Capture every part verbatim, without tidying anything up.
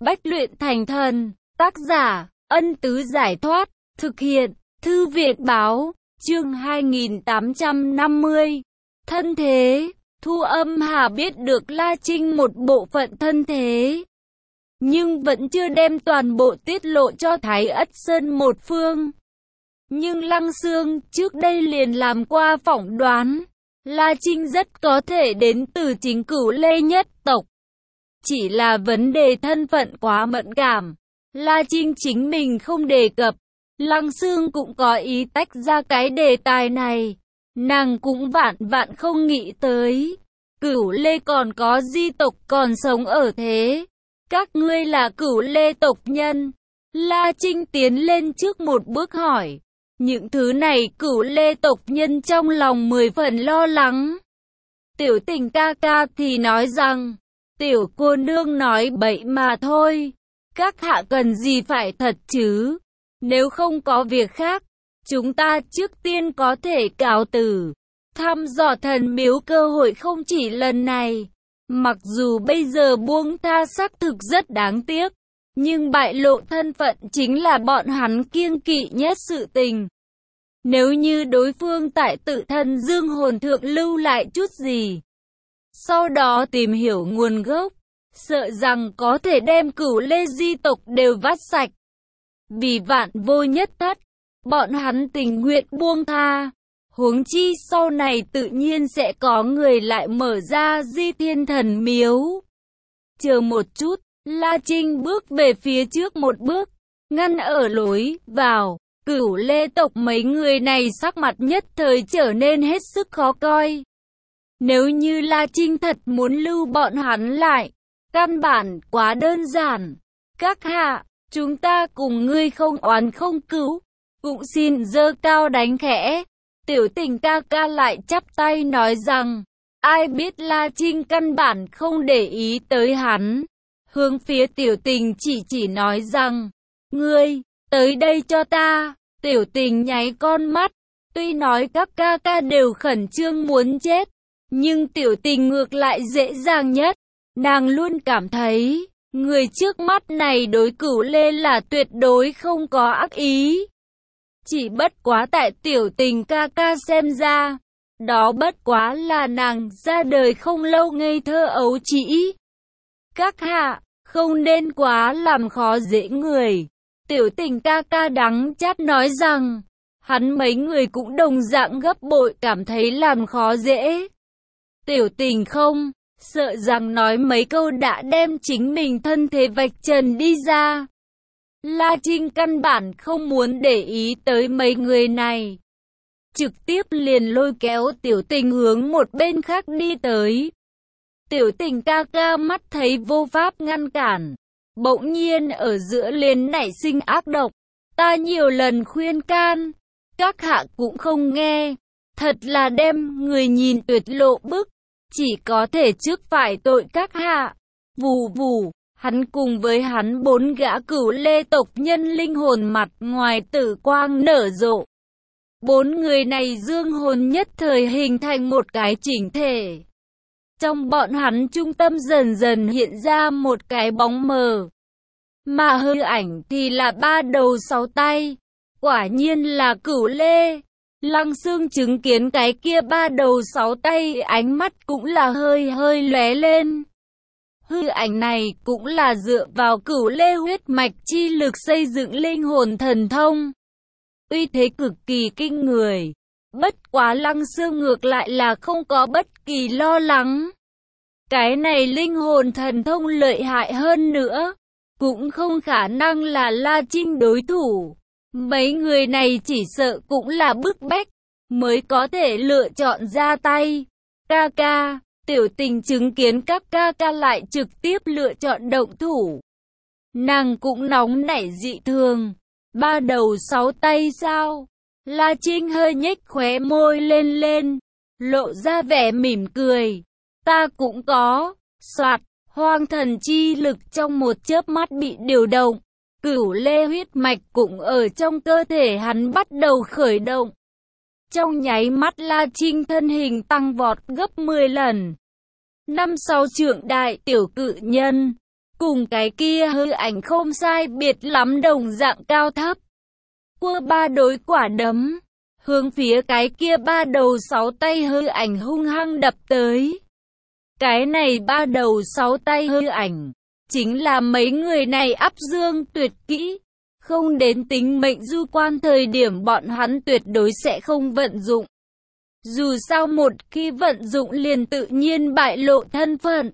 Bách luyện thành thần. Tác giả, Ân Tứ Giải Thoát. Thực hiện, Thư Viện Báo. Chương hai nghìn tám trăm năm mươi. Thân thế. Thu Âm Hà biết được La Trinh một bộ phận thân thế, nhưng vẫn chưa đem toàn bộ tiết lộ cho Thái Ất Sơn một phương. Nhưng Lăng Xương trước đây liền làm qua phỏng đoán, La Trinh rất có thể đến từ chính Cửu Lê nhất tộc. Chỉ là vấn đề thân phận quá mẫn cảm, La Trinh chính mình không đề cập. Lăng Xương cũng có ý tách ra cái đề tài này. Nàng cũng vạn vạn không nghĩ tới, Cửu Lê còn có di tộc còn sống ở thế. Các ngươi là Cửu Lê tộc nhân. La Trinh tiến lên trước một bước hỏi. Những thứ này Cửu Lê tộc nhân trong lòng mười phần lo lắng. Tiểu Tình ca ca thì nói rằng, tiểu cô nương nói bậy mà thôi. Các hạ cần gì phải thật chứ? Nếu không có việc khác, chúng ta trước tiên có thể cáo từ. Thăm dò thần miếu cơ hội không chỉ lần này. Mặc dù bây giờ buông tha xác thực rất đáng tiếc, nhưng bại lộ thân phận chính là bọn hắn kiêng kỵ nhất sự tình. Nếu như đối phương tại tự thân dương hồn thượng lưu lại chút gì, sau đó tìm hiểu nguồn gốc, sợ rằng có thể đem Cửu Lê di tộc đều vắt sạch. Vì vạn vô nhất thất, bọn hắn tình nguyện buông tha. Huống chi sau này tự nhiên sẽ có người lại mở ra Di Thiên Thần Miếu. Chờ một chút, La Trinh bước về phía trước một bước, ngăn ở lối vào. Cửu Lê tộc mấy người này sắc mặt nhất thời trở nên hết sức khó coi. Nếu như La Trinh thật muốn lưu bọn hắn lại, căn bản quá đơn giản. Các hạ, chúng ta cùng ngươi không oán không cửu, cũng xin giơ cao đánh khẽ. Tiểu Tình ca ca lại chắp tay nói rằng, ai biết La Trinh căn bản không để ý tới hắn. Hướng phía Tiểu Tình chỉ chỉ nói rằng, ngươi, tới đây cho ta. Tiểu Tình nháy con mắt, tuy nói các ca ca đều khẩn trương muốn chết, nhưng Tiểu Tình ngược lại dễ dàng nhất. Nàng luôn cảm thấy, người trước mắt này đối Cửu Lê là tuyệt đối không có ác ý. Chỉ bất quá tại Tiểu Tình ca ca xem ra, đó bất quá là nàng ra đời không lâu ngây thơ ấu trĩ. Các hạ, không nên quá làm khó dễ người. Tiểu Tình ca ca đắng chát nói rằng, hắn mấy người cũng đồng dạng gấp bội cảm thấy làm khó dễ. Tiểu Tình không, sợ rằng nói mấy câu đã đem chính mình thân thế vạch trần đi ra. La Trinh căn bản không muốn để ý tới mấy người này, trực tiếp liền lôi kéo Tiểu Tình hướng một bên khác đi tới. Tiểu Tình ca ca mắt thấy vô pháp ngăn cản, bỗng nhiên ở giữa liền nảy sinh ác độc. Ta nhiều lần khuyên can, các hạ cũng không nghe, thật là đem người nhìn tuyệt lộ bức, chỉ có thể trước phải tội các hạ. Vù vù. Hắn cùng với hắn bốn gã Cửu Lê tộc nhân linh hồn mặt ngoài tử quang nở rộ. Bốn người này dương hồn nhất thời hình thành một cái chỉnh thể. Trong bọn hắn trung tâm dần dần hiện ra một cái bóng mờ. Mà hư ảnh thì là ba đầu sáu tay. Quả nhiên là Cửu Lê. Lăng Xương chứng kiến cái kia ba đầu sáu tay, ánh mắt cũng là hơi hơi lóe lên. Hư ảnh này cũng là dựa vào Cửu Lê huyết mạch chi lực xây dựng linh hồn thần thông. Uy thế cực kỳ kinh người. Bất quá Lăng Xương ngược lại là không có bất kỳ lo lắng. Cái này linh hồn thần thông lợi hại hơn nữa, cũng không khả năng là La Trinh đối thủ. Mấy người này chỉ sợ cũng là bức bách, mới có thể lựa chọn ra tay. Ca ca. Tiểu Tình chứng kiến các ca ca lại trực tiếp lựa chọn động thủ. Nàng cũng nóng nảy dị thường. Ba đầu sáu tay sao? La Trinh hơi nhếch khóe môi lên lên, lộ ra vẻ mỉm cười. Ta cũng có. Soạt, hoang thần chi lực trong một chớp mắt bị điều động. Cửu Lê huyết mạch cũng ở trong cơ thể hắn bắt đầu khởi động. Trong nháy mắt La Trinh thân hình tăng vọt gấp mười lần. Năm sáu trượng đại tiểu cự nhân, cùng cùng cái kia hư ảnh không sai biệt lắm đồng dạng cao thấp. Quơ ba đối quả đấm, hướng phía cái kia ba đầu sáu tay hư ảnh hung hăng đập tới. Cái này ba đầu sáu tay hư ảnh, chính là mấy người này áp dương tuyệt kỹ. Không đến tính mệnh du quan thời điểm bọn hắn tuyệt đối sẽ không vận dụng. Dù sao một khi vận dụng liền tự nhiên bại lộ thân phận.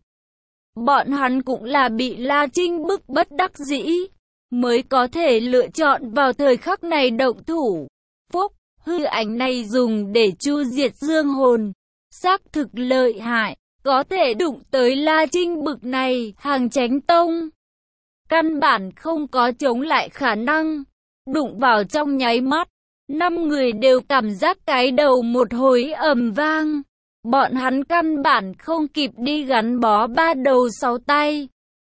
Bọn hắn cũng là bị La Trinh bức bất đắc dĩ, mới có thể lựa chọn vào thời khắc này động thủ. Phúc, hư ảnh này dùng để chu diệt dương hồn, xác thực lợi hại, có thể đụng tới La Trinh bực này, hàng chánh tông. Căn bản không có chống lại khả năng, đụng vào trong nháy mắt, năm người đều cảm giác cái đầu một hồi ầm vang. Bọn hắn căn bản không kịp đi gắn bó ba đầu sáu tay.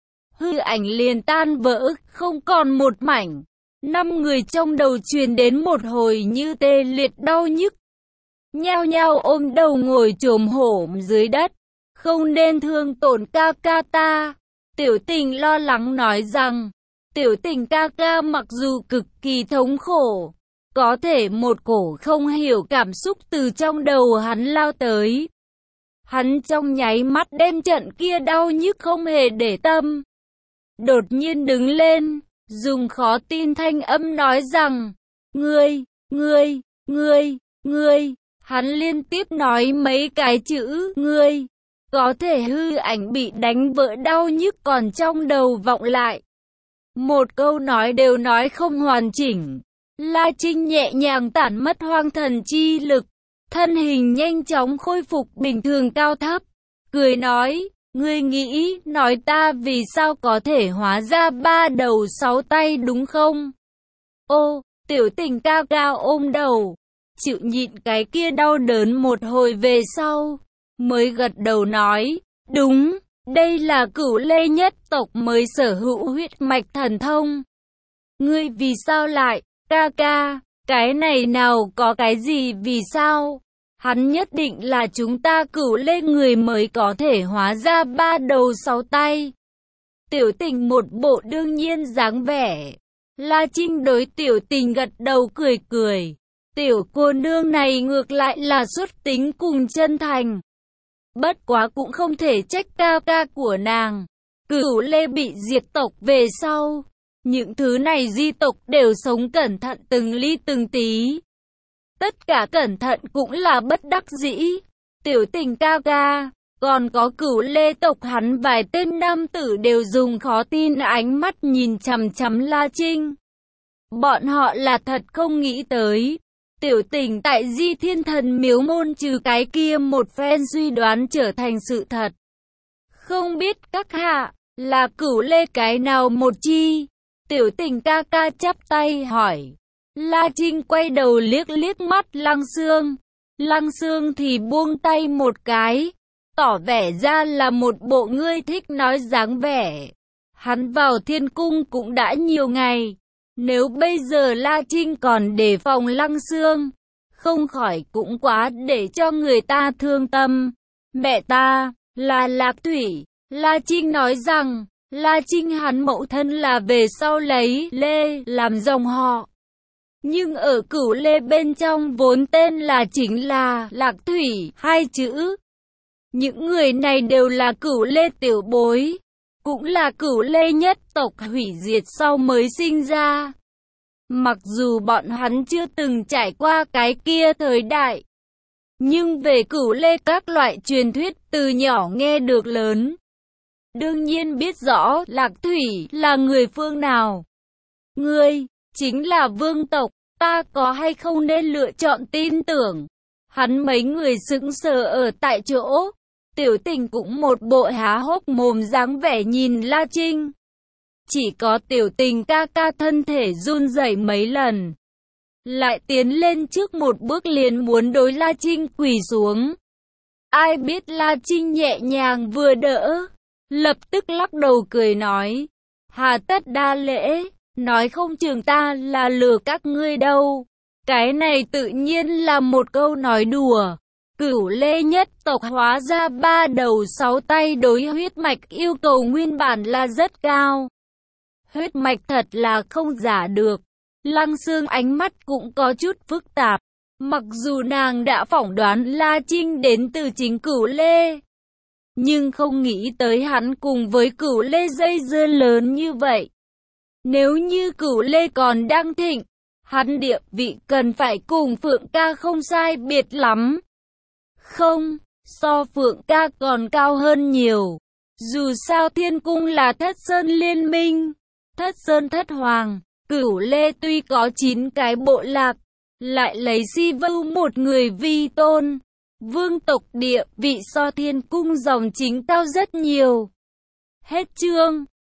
Hư ảnh liền tan vỡ, không còn một mảnh. Năm người trong đầu truyền đến một hồi như tê liệt đau nhức. Nhao nhao ôm đầu ngồi chồm hổm dưới đất. Không nên thương tổn ca ca ta. Tiểu Tình lo lắng nói rằng, Tiểu Tình ca ca mặc dù cực kỳ thống khổ, có thể một cổ không hiểu cảm xúc từ trong đầu hắn lao tới. Hắn trong nháy mắt đem trận kia đau nhức không hề để tâm. Đột nhiên đứng lên, dùng khó tin thanh âm nói rằng, Ngươi, ngươi, ngươi, ngươi. Hắn liên tiếp nói mấy cái chữ, ngươi. Có thể hư ảnh bị đánh vỡ đau nhức còn trong đầu vọng lại. Một câu nói đều nói không hoàn chỉnh. La Trinh nhẹ nhàng tản mất hoang thần chi lực, thân hình nhanh chóng khôi phục bình thường cao thấp, cười nói, ngươi nghĩ nói ta vì sao có thể hóa ra ba đầu sáu tay đúng không? Ô, Tiểu Tình ca ca ôm đầu, chịu nhịn cái kia đau đớn một hồi về sau, mới gật đầu nói, đúng, đây là Cửu Lê nhất tộc mới sở hữu huyết mạch thần thông. Ngươi vì sao lại, ca ca, cái này nào có cái gì vì sao? Hắn nhất định là chúng ta Cửu Lê người mới có thể hóa ra ba đầu sáu tay. Tiểu Tình một bộ đương nhiên dáng vẻ. La Trinh đối Tiểu Tình gật đầu cười cười. Tiểu cô nương này ngược lại là xuất tính cùng chân thành. Bất quá cũng không thể trách ca ca của nàng. Cửu Lê bị diệt tộc về sau, những thứ này di tộc đều sống cẩn thận từng ly từng tí. Tất cả cẩn thận cũng là bất đắc dĩ. Tiểu Tình ca ca, còn có Cửu Lê tộc hắn vài tên nam tử đều dùng khó tin ánh mắt nhìn chằm chằm La Trinh. Bọn họ là thật không nghĩ tới. Tiểu Tình tại Di Thiên Thần Miếu môn trừ cái kia một phen suy đoán trở thành sự thật. Không biết các hạ, là Cửu Lê cái nào một chi? Tiểu Tình ca ca chắp tay hỏi. La Trinh quay đầu liếc liếc mắt Lăng Xương. Lăng Xương thì buông tay một cái, tỏ vẻ ra là một bộ ngươi thích nói dáng vẻ. Hắn vào thiên cung cũng đã nhiều ngày. Nếu bây giờ La Trinh còn đề phòng Lăng Xương, không khỏi cũng quá để cho người ta thương tâm. Mẹ ta, là Lạc Thủy. La Trinh nói rằng, La Trinh hắn mẫu thân là về sau lấy Lê làm dòng họ. Nhưng ở Cửu Lê bên trong vốn tên là chính là Lạc Thủy, hai chữ. Những người này đều là Cửu Lê tiểu bối, cũng là Cửu Lê nhất tộc hủy diệt sau mới sinh ra. Mặc dù bọn hắn chưa từng trải qua cái kia thời đại, nhưng về Cửu Lê các loại truyền thuyết từ nhỏ nghe được lớn. Đương nhiên biết rõ Lạc Thủy là người phương nào. Ngươi, chính là vương tộc, ta có hay không nên lựa chọn tin tưởng? Hắn mấy người sững sờ ở tại chỗ. Tiểu Tình cũng một bộ há hốc mồm dáng vẻ nhìn La Trinh. Chỉ có Tiểu Tình ca ca thân thể run rẩy mấy lần, lại tiến lên trước một bước liền muốn đối La Trinh quỳ xuống. Ai biết La Trinh nhẹ nhàng vừa đỡ, lập tức lắc đầu cười nói, hà tất đa lễ, nói không chừng ta là lừa các ngươi đâu. Cái này tự nhiên là một câu nói đùa. Cửu Lê nhất tộc hóa ra ba đầu sáu tay, đối huyết mạch yêu cầu nguyên bản là rất cao. Huyết mạch thật là không giả được. Lăng Xương ánh mắt cũng có chút phức tạp. Mặc dù nàng đã phỏng đoán La Trinh đến từ chính Cửu Lê, nhưng không nghĩ tới hắn cùng với Cửu Lê dây dưa lớn như vậy. Nếu như Cửu Lê còn đang thịnh, hắn địa vị cần phải cùng Phượng ca không sai biệt lắm. Không, so Phượng ca còn cao hơn nhiều. Dù sao Thiên Cung là Thất Sơn liên minh, Thất Sơn Thất Hoàng, Cửu Lê tuy có chín cái bộ lạc, lại lấy Si Vưu một người vi tôn. Vương tộc địa vị so Thiên Cung dòng chính cao rất nhiều. Hết chương.